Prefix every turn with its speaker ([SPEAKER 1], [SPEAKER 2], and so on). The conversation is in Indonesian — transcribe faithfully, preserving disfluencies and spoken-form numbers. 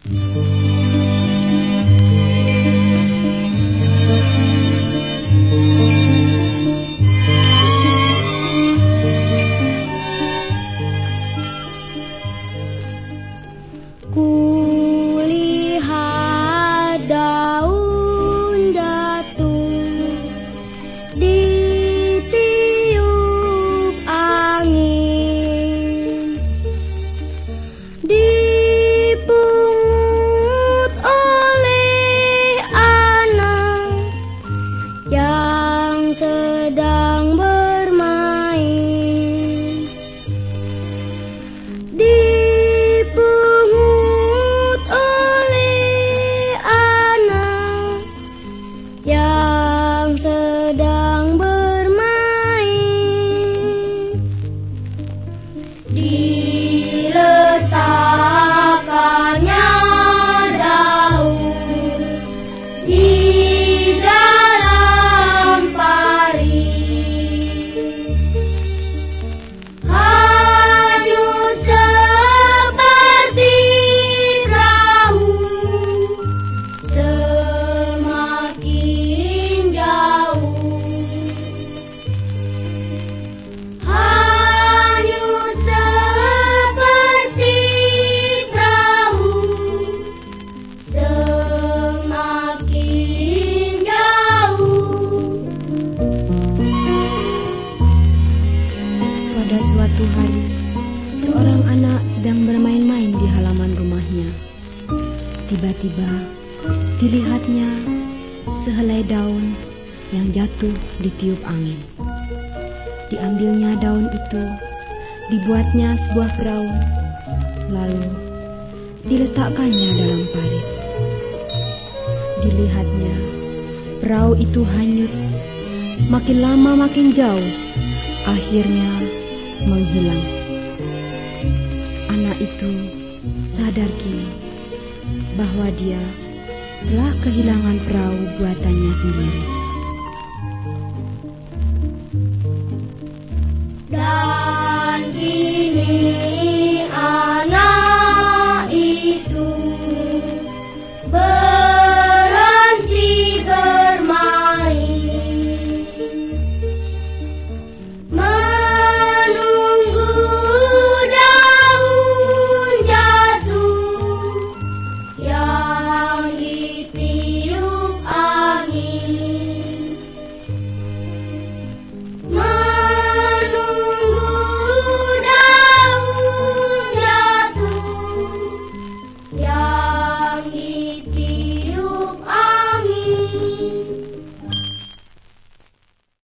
[SPEAKER 1] Kulihat daun jatuh ditiup angin, dipungut oleh anak yang sedang bermain. Dipungut oleh anak yang sedang bermain. Diletakkannya daun di dalam parit, hanyut seperti perahu semakin jauh. Hanyut seperti perahu semakin jauh.
[SPEAKER 2] Pada suatu hari, seorang anak sedang bermain-main di halaman rumahnya. Tiba-tiba, dilihatnya sehelai daun yang jatuh ditiup angin. Diambilnya daun itu, dibuatnya sebuah perahu, lalu diletakkannya dalam parit. Dilihatnya, perahu itu hanyut, makin lama makin jauh, akhirnya menghilang. Anak itu sadar kini bahwa dia telah kehilangan perahu buatannya sendiri.